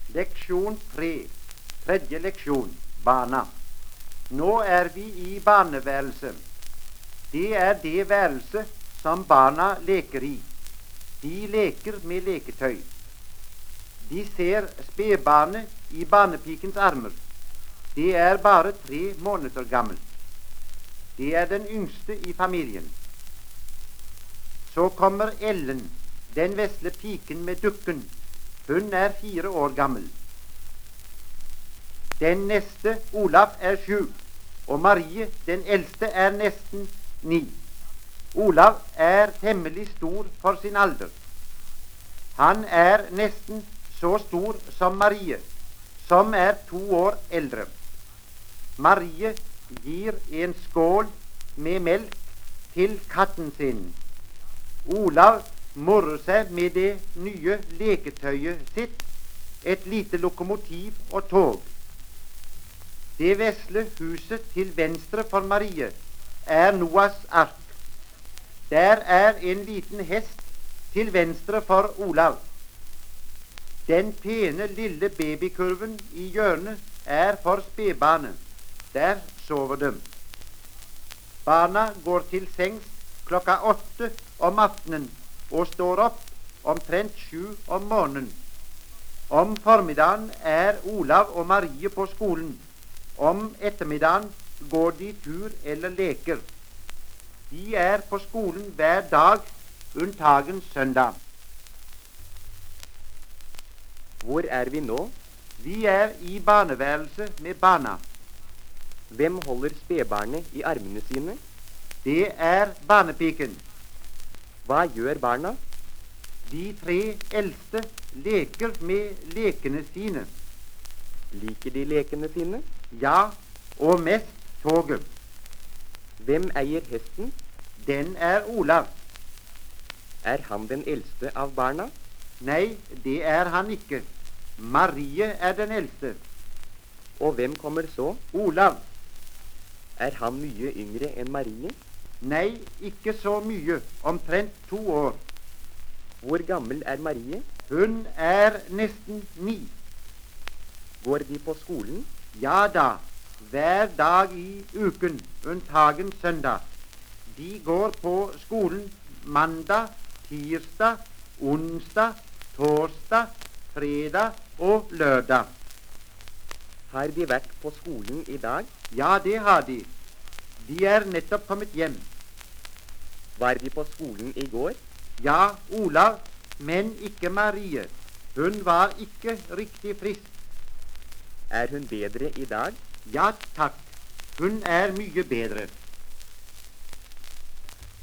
Leksjon 3, tredje leksjon, barna. Nå er vi i barneværelset. Det er det værelse som barna leker i. De leker med leketøy. De ser spedbarnet i barnepikens armer. Det er bare 3 måneder gammelt. Det er den yngste i familien. Så kommer Ellen, den vesle piken med dukken. Hun er 4 år gammel. Den neste, Olav, er 7, og Marie, den eldste, er nesten 9. Olav er temmelig stor for sin alder. Han er nesten så stor som Marie, som er 2 år eldre. Marie gir en skål med melk til katten sin. Olav morer seg med det nye leketøyet sitt, et lite lokomotiv og tog. Det vesle huset til venstre for Marie er Noas ark. Der er en liten hest til venstre for Olav. Den pene lille babykurven i hjørnet er for spedbarnet. Der sover de. Barna går til sengs klokka 8 om aftenen og står opp omtrent 7 om morgenen. Om formiddagen er Olav og Marie på skolen. Om ettermiddagen går de tur eller leker. De er på skolen hver dag, unntagen søndag. Hvor er vi nå? Vi er i barneværelset med barna. Hvem holder spedbarnet i armene sine? Det er barnepiken. Hva gjør barna? De 3 eldste leker med lekene sine. Liker de lekene sine? Ja, og mest toget. Hvem eier hesten? Den er Olav. Er han den eldste av barna? Nei, det er han ikke. Marie er den eldste. Og hvem kommer så? Olav. Er han mye yngre enn Marie? Nei, ikke så mye. Omtrent 2 år. Hvor gammel er Marie? Hun er nesten 9. Går de på skolen? Ja da, hver dag i uken, unntagen søndag. De går på skolen mandag, tirsdag, onsdag, torsdag, fredag og lørdag. Har de vært på skolen i dag? Ja, det har de. De er nettopp kommet hjem. Var de på skolen i går? Ja, Olav, men ikke Marie. Hun var ikke riktig frisk. Er hun bedre i dag? Ja, takk. Hun er mye bedre.